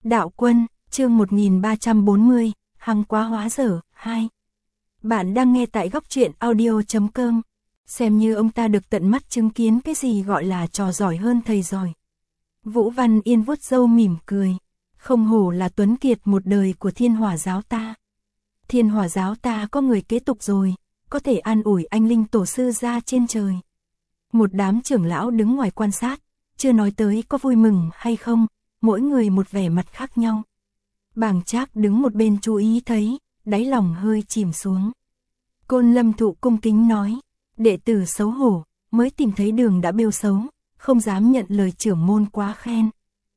Đạo Quân, chương 1340, Hăng quá hóa dở, 2. Bạn đang nghe tại góc truyện audio.com. Xem như ông ta được tận mắt chứng kiến cái gì gọi là trò giỏi hơn thầy giỏi. Vũ Văn Yên vuốt râu mỉm cười. Không hổ là tuấn kiệt một đời của Thiên Hỏa giáo ta. Thiên Hỏa giáo ta có người kế tục rồi, có thể an ủi anh linh tổ sư ra trên trời. Một đám trưởng lão đứng ngoài quan sát, chưa nói tới có vui mừng hay không, mỗi người một vẻ mặt khác nhau. Bàng Trác đứng một bên chú ý thấy, đáy lòng hơi chìm xuống. Côn Lâm Thụ cung kính nói, đệ tử xấu hổ, mới tìm thấy đường đã bêu xấu, không dám nhận lời trưởng môn quá khen.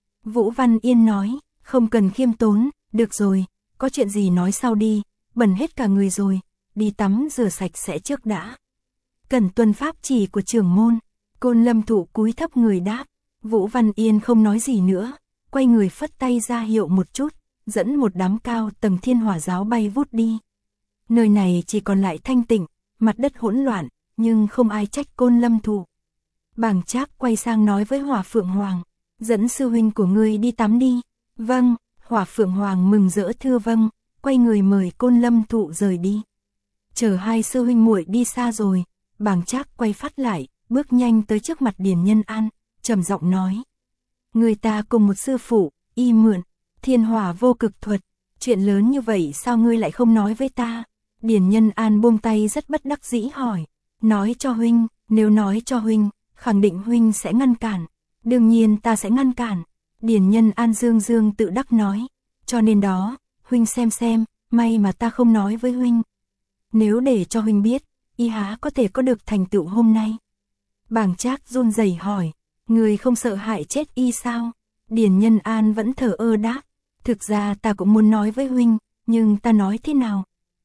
Vũ Văn Yên nói, không cần khiêm tốn, được rồi, có chuyện gì nói sau đi, bẩn hết cả người rồi, đi tắm rửa sạch sẽ trước đã. Cần tuân pháp chỉ của trưởng môn. Côn Lâm Thụ cúi thấp người đáp. Vũ Văn Yên không nói gì nữa, quay người phất tay ra hiệu một chút, dẫn một đám cao tầng Thiên Hỏa giáo bay vút đi. Nơi này chỉ còn lại thanh tịnh, mặt đất hỗn loạn, nhưng không ai trách Côn Lâm Thụ. Bàng Trác quay sang nói với Hỏa Phượng Hoàng, dẫn sư huynh của ngươi đi tắm đi. Vâng, Hỏa Phượng Hoàng mừng rỡ thưa vâng, quay người mời Côn Lâm Thụ rời đi. Chờ hai sư huynh muội đi xa rồi, Bàng Trác quay phát lại, bước nhanh tới trước mặt Điền Nhân An, trầm giọng nói. Người ta cùng một sư phụ, y mượn, Thiên Hỏa vô cực thuật, chuyện lớn như vậy sao ngươi lại không nói với ta? Điền Nhân An buông tay rất bất đắc dĩ hỏi, nói cho huynh, nếu nói cho huynh, khẳng định huynh sẽ ngăn cản, đương nhiên ta sẽ ngăn cản. Điền Nhân An dương dương tự đắc nói, cho nên đó, huynh xem, may mà ta không nói với huynh. Nếu để cho huynh biết, y há có thể có được thành tựu hôm nay. Bàng Trác run rẩy hỏi, người không sợ hại chết y sao? Điền Nhân An vẫn thờ ơ đáp, thực ra ta cũng muốn nói với huynh, nhưng ta nói thế nào?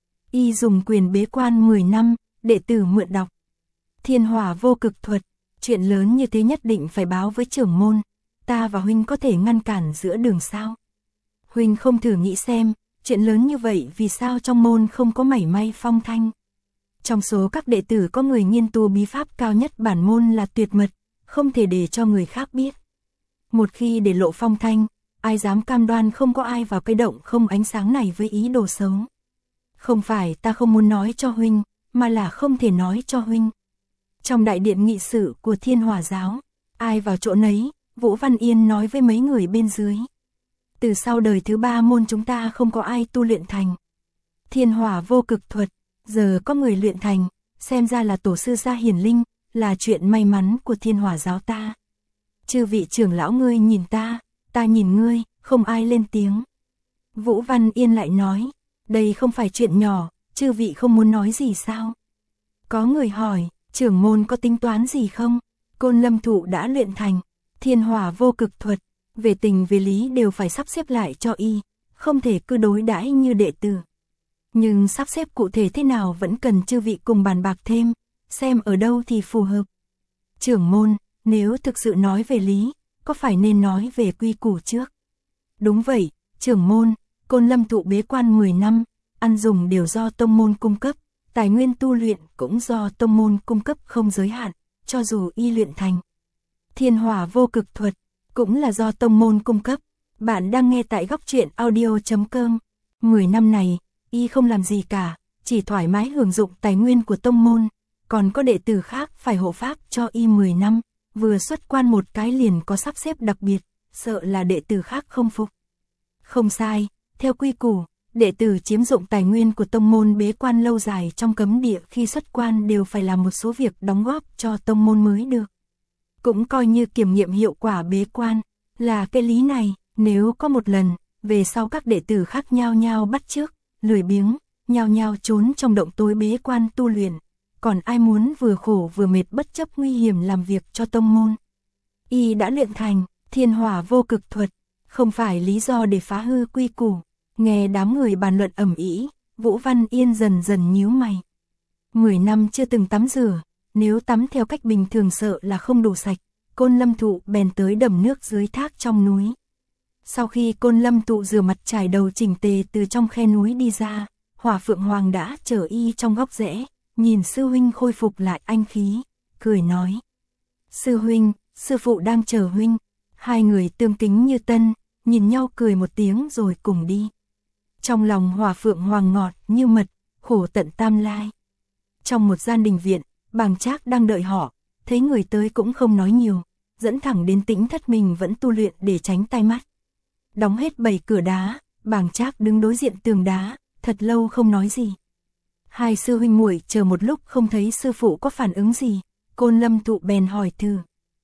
Y dùng quyền bế quan 10 năm, đệ tử mượn đọc. Thiên Hỏa vô cực thuật, chuyện lớn như thế nhất định phải báo với trưởng môn, ta và huynh có thể ngăn cản giữa đường sao? Huynh không thử nghĩ xem, chuyện lớn như vậy vì sao trong môn không có mảy may phong thanh? Trong số các đệ tử có người nghiên tu bí pháp cao nhất bản môn là tuyệt mật, không thể để cho người khác biết. Một khi để lộ phong thanh, ai dám cam đoan không có ai vào cái động không ánh sáng này với ý đồ xấu. Không phải ta không muốn nói cho huynh, mà là không thể nói cho huynh. Trong đại điện nghị sự của Thiên Hỏa giáo, ai vào chỗ nấy, Vũ Văn Yên nói với mấy người bên dưới. Từ sau đời thứ 3 môn chúng ta không có ai tu luyện thành Thiên Hỏa vô cực thuật, giờ có người luyện thành, xem ra là tổ sư gia hiển linh, là chuyện may mắn của Thiên Hỏa giáo ta. Chư vị trưởng lão ngươi nhìn ta nhìn ngươi, không ai lên tiếng. Vũ Văn Yên lại nói, đây không phải chuyện nhỏ, chư vị không muốn nói gì sao? Có người hỏi, trưởng môn có tính toán gì không? Côn Lâm Thụ đã luyện thành Thiên Hỏa vô cực thuật, về tình về lý đều phải sắp xếp lại cho y, không thể cứ đối đãi như đệ tử. Nhưng sắp xếp cụ thể thế nào vẫn cần chư vị cùng bàn bạc thêm, xem ở đâu thì phù hợp. Trưởng môn, nếu thực sự nói về lý, có phải nên nói về quy củ trước? Đúng vậy, trưởng môn, Côn Lâm Thụ bế quan 10 năm, ăn dùng đều do tông môn cung cấp, tài nguyên tu luyện cũng do tông môn cung cấp không giới hạn, cho dù y luyện thành Thiên Hỏa vô cực thuật, cũng là do tông môn cung cấp. Bạn đang nghe tại góc truyện audio.com. 10 năm này, y không làm gì cả, chỉ thoải mái hưởng dụng tài nguyên của tông môn, còn có đệ tử khác phải hộ pháp cho y 10 năm, vừa xuất quan một cái liền có sắp xếp đặc biệt, sợ là đệ tử khác không phục. Không sai, theo quy củ, đệ tử chiếm dụng tài nguyên của tông môn bế quan lâu dài trong cấm địa khi xuất quan đều phải làm một số việc đóng góp cho tông môn mới được. Cũng coi như kiểm nghiệm hiệu quả bế quan, là cái lý này, nếu có một lần, về sau các đệ tử khác nhao nhao bắt chước, lười biếng, nhao nhao trốn trong động tối bế quan tu luyện, còn ai muốn vừa khổ vừa mệt bất chấp nguy hiểm làm việc cho tông môn. Y đã luyện thành Thiên Hỏa vô cực thuật, không phải lý do để phá hư quy củ. Nghe đám người bàn luận ầm ĩ, Vũ Văn Yên dần dần nhíu mày. 10 năm chưa từng tắm rửa, nếu tắm theo cách bình thường sợ là không đủ sạch, Côn Lâm Thụ bèn tới đầm nước dưới thác trong núi. Sau khi Côn Lâm Thụ rửa mặt trải đầu chỉnh tề từ trong khe núi đi ra, Hỏa Phượng Hoàng đã chờ y trong góc rẽ, nhìn sư huynh khôi phục lại anh khí, cười nói. Sư huynh, sư phụ đang chờ huynh. Hai người tương kính như tân, nhìn nhau cười một tiếng rồi cùng đi. Trong lòng Hỏa Phượng Hoàng ngọt như mật, khổ tận tam lai. Trong một gian đình viện, Bàng Trác đang đợi họ, thấy người tới cũng không nói nhiều, dẫn thẳng đến Tĩnh Thất mình vẫn tu luyện để tránh tai mắt. Đóng hết 7 cửa đá, Bàng Trác đứng đối diện tường đá, thật lâu không nói gì. Hai sư huynh muội chờ một lúc không thấy sư phụ có phản ứng gì, Côn Lâm Thụ bèn hỏi thử.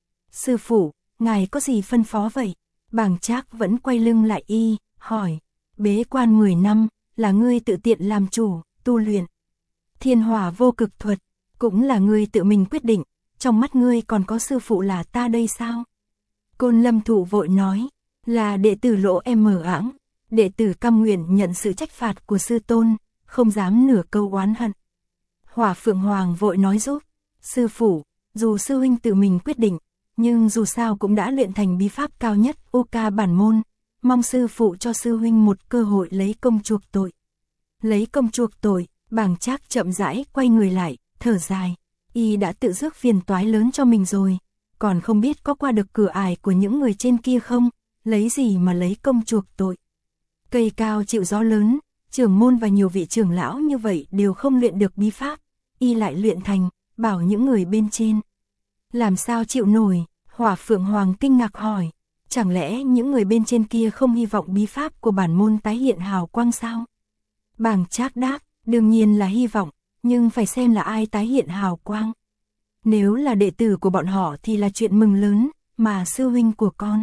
Sư phụ, ngài có gì phân phó vậy? Bàng Trác vẫn quay lưng lại y, hỏi. Bế quan 10 năm, là ngươi tự tiện làm chủ, tu luyện. Thiên Hỏa Vô Cực Thuật, cũng là ngươi tự mình quyết định, trong mắt ngươi còn có sư phụ là ta đây sao? Côn Lâm Thụ vội nói, là đệ tử Lỗ Em Mở Ảng, đệ tử cam nguyện nhận sự trách phạt của sư tôn, không dám nửa câu oán hận. Hỏa Phượng Hoàng vội nói giúp, sư phụ, dù sư huynh tự mình quyết định, nhưng dù sao cũng đã luyện thành bí pháp cao nhất OK bản môn, mong sư phụ cho sư huynh một cơ hội lấy công chuộc tội. Lấy công chuộc tội, Bàng Trác chậm rãi quay người lại, thở dài, y đã tự rước phiền toái lớn cho mình rồi, còn không biết có qua được cửa ải của những người trên kia không, lấy gì mà lấy công chuộc tội. Cây cao chịu gió lớn, trưởng môn và nhiều vị trưởng lão như vậy đều không luyện được bí pháp, y lại luyện thành, bảo những người bên trên. Làm sao chịu nổi? Hỏa Phượng Hoàng kinh ngạc hỏi, chẳng lẽ những người bên trên kia không hy vọng bí pháp của bản môn tái hiện hào quang sao? Bàng Trác đáp, đương nhiên là hy vọng, nhưng phải xem là ai tái hiện hào quang. Nếu là đệ tử của bọn họ thì là chuyện mừng lớn, mà sư huynh của con.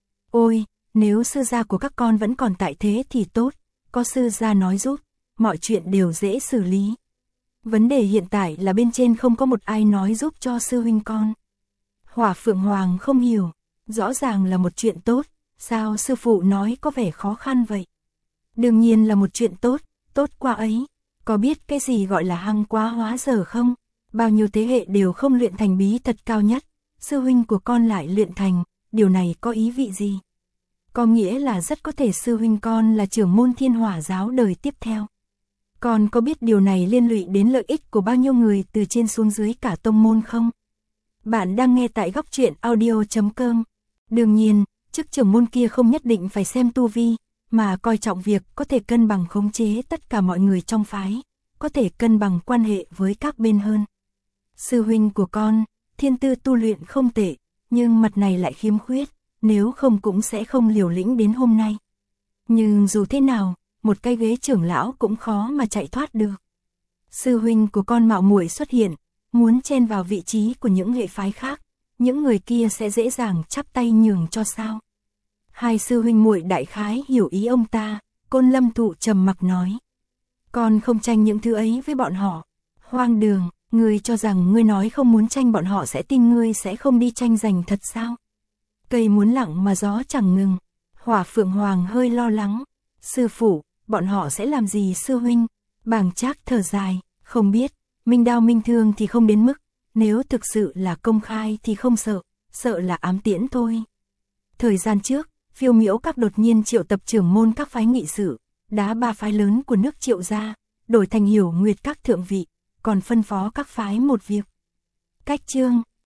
Ôi, nếu sư gia của các con vẫn còn tại thế thì tốt, có sư gia nói giúp, mọi chuyện đều dễ xử lý. Vấn đề hiện tại là bên trên không có một ai nói giúp cho sư huynh con. Hỏa Phượng Hoàng không hiểu, rõ ràng là một chuyện tốt, sao sư phụ nói có vẻ khó khăn vậy? Đương nhiên là một chuyện tốt, tốt qua ấy. Có biết cái gì gọi là hăng quá hóa dở không? Bao nhiêu thế hệ đều không luyện thành bí thật cao nhất, sư huynh của con lại luyện thành, điều này có ý vị gì? Có nghĩa là rất có thể sư huynh con là trưởng môn Thiên Hỏa giáo đời tiếp theo. Con có biết điều này liên lụy đến lợi ích của bao nhiêu người từ trên xuống dưới cả tông môn không? Bạn đang nghe tại Góc Truyện Audio.com. Đương nhiên, chức trưởng môn kia không nhất định phải xem tu vi, mà coi trọng việc có thể cân bằng khống chế tất cả mọi người trong phái, có thể cân bằng quan hệ với các bên hơn. Sư huynh của con, thiên tư tu luyện không tệ, nhưng mặt này lại khiếm khuyết, nếu không cũng sẽ không liều lĩnh đến hôm nay. Nhưng dù thế nào, một cái ghế trưởng lão cũng khó mà chạy thoát được. Sư huynh của con mạo muội xuất hiện, muốn chen vào vị trí của những hệ phái khác, những người kia sẽ dễ dàng chắp tay nhường cho sao? Hai sư huynh muội đại khái hiểu ý ông ta, Côn Lâm Thụ trầm mặc nói. Con không tranh những thứ ấy với bọn họ. Hoang đường, ngươi cho rằng ngươi nói không muốn tranh bọn họ sẽ tin ngươi sẽ không đi tranh giành thật sao? Cây muốn lặng mà gió chẳng ngừng. Hỏa Phượng Hoàng hơi lo lắng. Sư phụ, bọn họ sẽ làm gì sư huynh? Bàng Trác thở dài, không biết, minh đao minh thương thì không đến mức, nếu thực sự là công khai thì không sợ, sợ là ám tiễn thôi. Thời gian trước, Phiêu Miễu Các đột nhiên triệu tập trưởng môn các phái nghị sự, đá 3 phái lớn của nước Triệu ra, đổi thành Hiểu Nguyệt Các thượng vị, còn phân phó các phái một việc. Cách chương